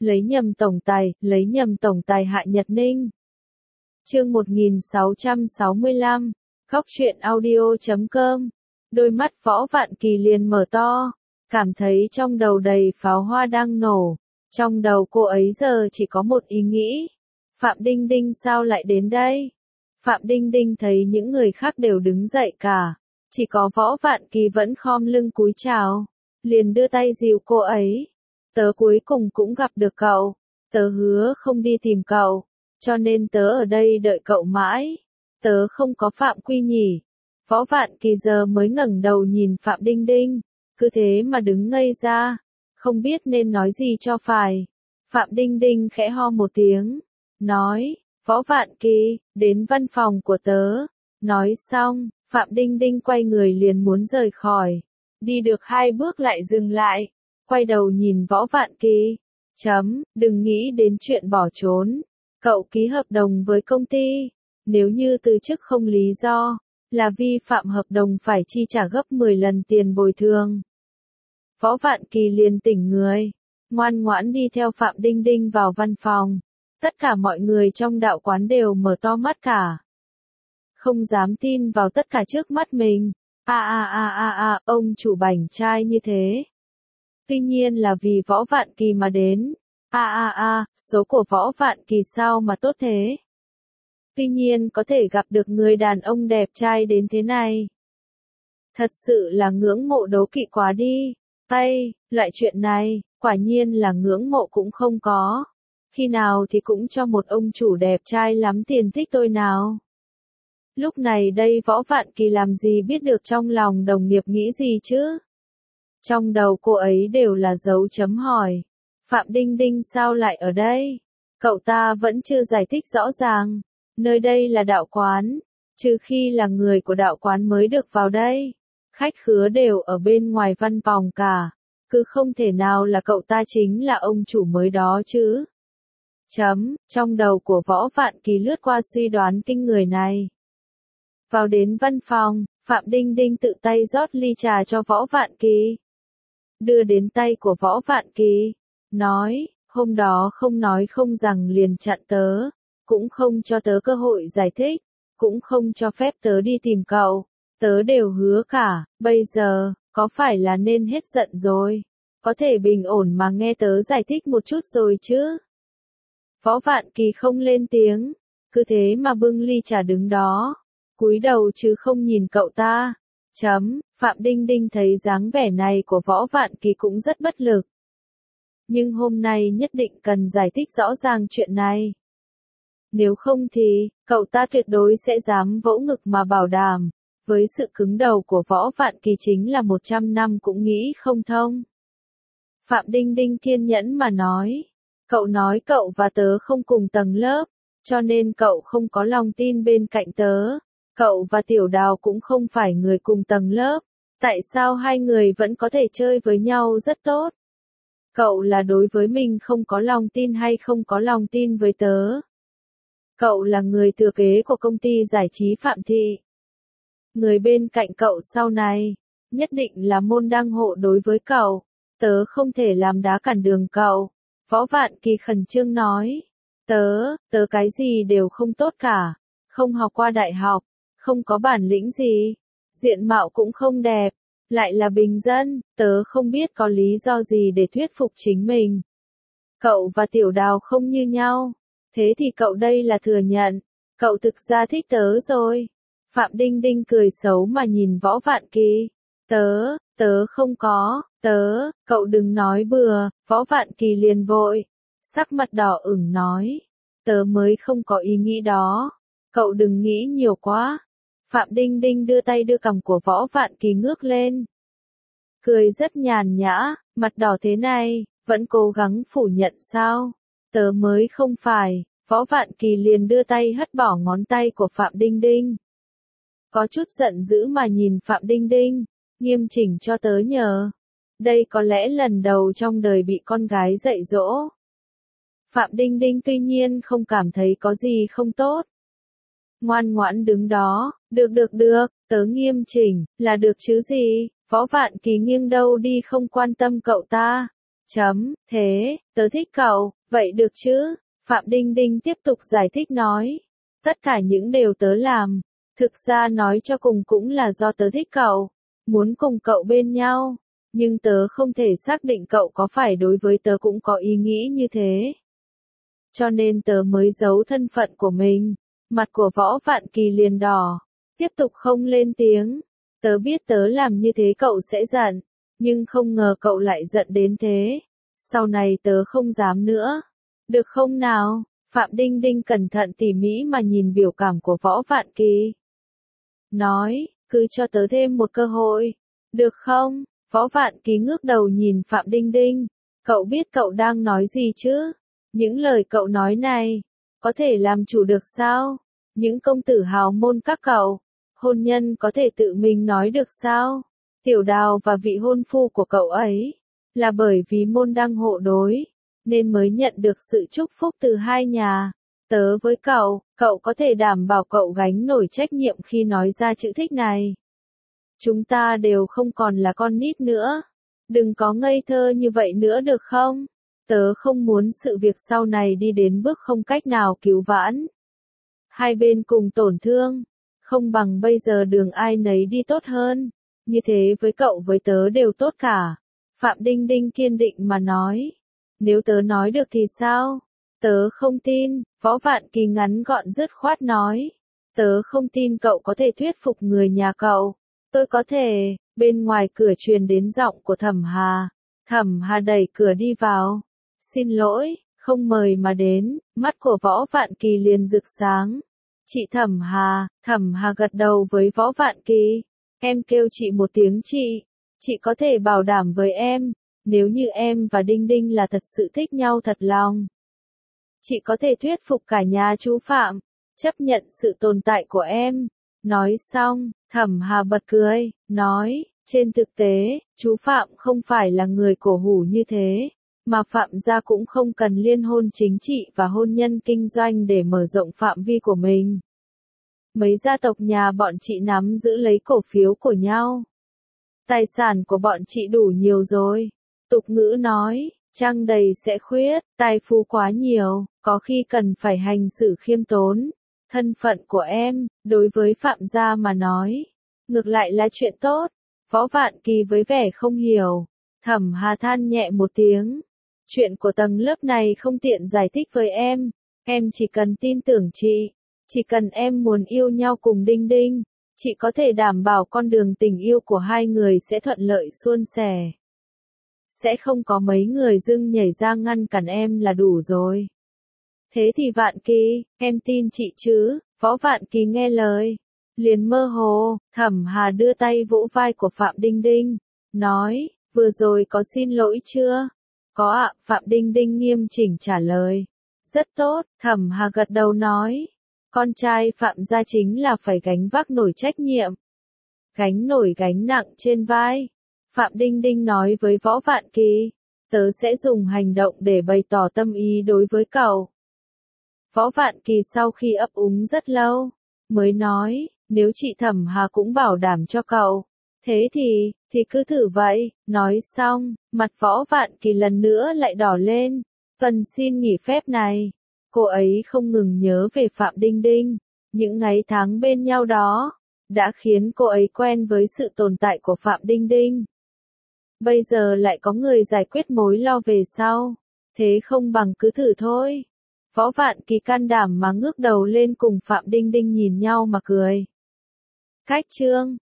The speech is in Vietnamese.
lấy nhầm tổng tài Hạ Nhật Ninh. Chương 1665, Góc truyện audio.com. Đôi mắt Võ Vạn Kỳ liền mở to, cảm thấy trong đầu đầy pháo hoa đang nổ. Trong đầu cô ấy giờ chỉ có một ý nghĩ. Phạm Đinh Đinh sao lại đến đây? Phạm Đinh Đinh thấy những người khác đều đứng dậy cả. Chỉ có Võ Vạn Kỳ vẫn khom lưng cúi chào. Liền đưa tay dìu cô ấy. Tớ cuối cùng cũng gặp được cậu. Tớ hứa không đi tìm cậu. Cho nên tớ ở đây đợi cậu mãi. Tớ không có phạm quy nhỉ. Võ Vạn Kỳ giờ mới ngẩng đầu nhìn Phạm Đinh Đinh. Cứ thế mà đứng ngây ra. Không biết nên nói gì cho phải. Phạm Đinh Đinh khẽ ho một tiếng. Nói, Võ Vạn Kỳ, đến văn phòng của tớ. Nói xong, Phạm Đinh Đinh quay người liền muốn rời khỏi. Đi được 2 bước lại dừng lại. Quay đầu nhìn Võ Vạn Kỳ. Đừng nghĩ đến chuyện bỏ trốn. Cậu ký hợp đồng với công ty. Nếu như từ chức không lý do, là vi phạm hợp đồng phải chi trả gấp 10 lần tiền bồi thường. Võ Vạn Kỳ liền tỉnh người, ngoan ngoãn đi theo Phạm Đinh Đinh vào văn phòng. Tất cả mọi người trong đạo quán đều mở to mắt cả. Không dám tin vào tất cả trước mắt mình. Ông chủ bảnh trai như thế. Tuy nhiên là vì Võ Vạn Kỳ mà đến. Số của Võ Vạn Kỳ sao mà tốt thế? Tuy nhiên có thể gặp được người đàn ông đẹp trai đến thế này. Thật sự là ngưỡng mộ đố kỵ quá đi. Loại chuyện này, quả nhiên là ngưỡng mộ cũng không có. Khi nào thì cũng cho một ông chủ đẹp trai lắm tiền thích tôi nào. Lúc này đây Võ Vạn Kỳ làm gì biết được trong lòng đồng nghiệp nghĩ gì chứ? Trong đầu cô ấy đều là dấu chấm hỏi. Phạm Đinh Đinh sao lại ở đây? Cậu ta vẫn chưa giải thích rõ ràng. Nơi đây là đạo quán, trừ khi là người của đạo quán mới được vào đây. Khách khứa đều ở bên ngoài văn phòng cả. Cứ không thể nào là cậu ta chính là ông chủ mới đó chứ. Trong đầu của Võ Vạn Kỳ lướt qua suy đoán kinh người này. Vào đến văn phòng, Phạm Đinh Đinh tự tay rót ly trà cho Võ Vạn Kỳ. Đưa đến tay của Võ Vạn Kỳ. Nói, hôm đó không nói không rằng liền chặn tớ. Cũng không cho tớ cơ hội giải thích. Cũng không cho phép tớ đi tìm cậu. Tớ đều hứa cả. Bây giờ, có phải là nên hết giận rồi? Có thể bình ổn mà nghe tớ giải thích một chút rồi chứ? Võ Vạn Kỳ không lên tiếng. Cứ thế mà bưng ly trà đứng đó. Cúi đầu chứ không nhìn cậu ta. Phạm Đinh Đinh thấy dáng vẻ này của Võ Vạn Kỳ cũng rất bất lực. Nhưng hôm nay nhất định cần giải thích rõ ràng chuyện này. Nếu không thì, cậu ta tuyệt đối sẽ dám vỗ ngực mà bảo đảm. Với sự cứng đầu của Võ Vạn Kỳ chính là 100 năm cũng nghĩ không thông. Phạm Đinh Đinh kiên nhẫn mà nói. Cậu nói cậu và tớ không cùng tầng lớp, cho nên cậu không có lòng tin bên cạnh tớ. Cậu và Tiểu Đào cũng không phải người cùng tầng lớp. Tại sao hai người vẫn có thể chơi với nhau rất tốt? Cậu là đối với mình không có lòng tin hay không có lòng tin với tớ? Cậu là người thừa kế của công ty giải trí Phạm Thị. Người bên cạnh cậu sau này, nhất định là môn đăng hộ đối với cậu. Tớ không thể làm đá cản đường cậu. Võ Vạn Kỳ khẩn trương nói. Tớ cái gì đều không tốt cả. Không học qua đại học. Không có bản lĩnh gì. Diện mạo cũng không đẹp. Lại là bình dân. Tớ không biết có lý do gì để thuyết phục chính mình. Cậu và Tiểu Đào không như nhau. Thế thì cậu đây là thừa nhận. Cậu thực ra thích tớ rồi. Phạm Đinh Đinh cười xấu mà nhìn Võ Vạn Kỳ. Tớ không có. Cậu đừng nói bừa. Võ Vạn Kỳ liền vội. Sắc mặt đỏ ửng nói. Tớ mới không có ý nghĩ đó. Cậu đừng nghĩ nhiều quá. Phạm Đinh Đinh đưa tay đưa cằm của Võ Vạn Kỳ ngước lên. Cười rất nhàn nhã, mặt đỏ thế này, vẫn cố gắng phủ nhận sao? Tớ mới không phải. Võ Vạn Kỳ liền đưa tay hất bỏ ngón tay của Phạm Đinh Đinh. Có chút giận dữ mà nhìn Phạm Đinh Đinh. Nghiêm chỉnh cho tớ nhờ. Đây có lẽ lần đầu trong đời bị con gái dạy dỗ. Phạm Đinh Đinh tuy nhiên không cảm thấy có gì không tốt. Ngoan ngoãn đứng đó. Được, tớ nghiêm chỉnh, là được chứ gì? Võ Vạn Kỳ nghiêng đầu đi không quan tâm cậu ta. Thế, tớ thích cậu, vậy được chứ? Phạm Đinh Đinh tiếp tục giải thích nói. Tất cả những điều tớ làm, thực ra nói cho cùng cũng là do tớ thích cậu, muốn cùng cậu bên nhau, nhưng tớ không thể xác định cậu có phải đối với tớ cũng có ý nghĩ như thế. Cho nên tớ mới giấu thân phận của mình. Mặt của Võ Vạn Kỳ liền đỏ, tiếp tục không lên tiếng. Tớ biết tớ làm như thế cậu sẽ giận, nhưng không ngờ cậu lại giận đến thế. Sau này tớ không dám nữa. Được không nào? Phạm Đinh Đinh cẩn thận tỉ mỉ mà nhìn biểu cảm của Võ Vạn Kỳ. Nói, cứ cho tớ thêm một cơ hội. Được không? Võ Vạn Kỳ ngước đầu nhìn Phạm Đinh Đinh. Cậu biết cậu đang nói gì chứ? Những lời cậu nói này, có thể làm chủ được sao? Những công tử hào môn các cậu, hôn nhân có thể tự mình nói được sao? Tiểu Đào và vị hôn phu của cậu ấy, là bởi vì môn đăng hộ đối, nên mới nhận được sự chúc phúc từ hai nhà. Tớ với cậu có thể đảm bảo cậu gánh nổi trách nhiệm khi nói ra chữ thích này. Chúng ta đều không còn là con nít nữa. Đừng có ngây thơ như vậy nữa được không? Tớ không muốn sự việc sau này đi đến bước không cách nào cứu vãn. Hai bên cùng tổn thương, không bằng bây giờ đường ai nấy đi tốt hơn. Như thế với cậu với tớ đều tốt cả. Phạm Đinh Đinh kiên định mà nói. Nếu tớ nói được thì sao? Tớ không tin, Võ Vạn Kỳ ngắn gọn dứt khoát nói. Tớ không tin cậu có thể thuyết phục người nhà cậu. Tôi có thể. Bên ngoài cửa truyền đến giọng của Thẩm Hà. Thẩm Hà đẩy cửa đi vào. Xin lỗi, không mời mà đến. Mắt của Võ Vạn Kỳ liền rực sáng. Chị Thẩm Hà gật đầu với Võ Vạn Kỳ. Em kêu chị một tiếng chị có thể bảo đảm với em, nếu như em và Đinh Đinh là thật sự thích nhau thật lòng. Chị có thể thuyết phục cả nhà chú Phạm, chấp nhận sự tồn tại của em. Nói xong, Thẩm Hà bật cười, nói, trên thực tế, chú Phạm không phải là người cổ hủ như thế, mà Phạm gia cũng không cần liên hôn chính trị và hôn nhân kinh doanh để mở rộng phạm vi của mình. Mấy gia tộc nhà bọn chị nắm giữ lấy cổ phiếu của nhau. Tài sản của bọn chị đủ nhiều rồi. Tục ngữ nói, trăng đầy sẽ khuyết, tài phú quá nhiều, có khi cần phải hành xử khiêm tốn. Thân phận của em, đối với Phạm gia mà nói, ngược lại là chuyện tốt. Võ Vạn Kỳ với vẻ không hiểu. Thẩm Hà than nhẹ một tiếng. Chuyện của tầng lớp này không tiện giải thích với em chỉ cần tin tưởng chị. Chỉ cần em muốn yêu nhau cùng Đinh Đinh, chị có thể đảm bảo con đường tình yêu của hai người sẽ thuận lợi suôn sẻ. Sẽ không có mấy người dưng nhảy ra ngăn cản em là đủ rồi. Thế thì Vạn Kỳ, em tin chị chứ? Võ Vạn Kỳ nghe lời, liền mơ hồ. Thẩm Hà đưa tay vỗ vai của Phạm Đinh Đinh, nói, vừa rồi có xin lỗi chưa? Có ạ, Phạm Đinh Đinh nghiêm chỉnh trả lời. Rất tốt, Thẩm Hà gật đầu nói. Con trai Phạm gia chính là phải gánh vác nổi trách nhiệm. Gánh nổi gánh nặng trên vai. Phạm Đinh Đinh nói với Võ Vạn Kỳ, tớ sẽ dùng hành động để bày tỏ tâm ý đối với cậu. Võ Vạn Kỳ sau khi ấp úng rất lâu, mới nói, nếu chị Thẩm Hà cũng bảo đảm cho cậu, thế thì cứ thử vậy. Nói xong, mặt Võ Vạn Kỳ lần nữa lại đỏ lên. Tuần xin nghỉ phép này, cô ấy không ngừng nhớ về Phạm Đinh Đinh. Những ngày tháng bên nhau đó, đã khiến cô ấy quen với sự tồn tại của Phạm Đinh Đinh. Bây giờ lại có người giải quyết mối lo về sau, thế không bằng cứ thử thôi. Võ Vạn Kỳ can đảm mà ngước đầu lên cùng Phạm Đinh Đinh nhìn nhau mà cười. Cách chương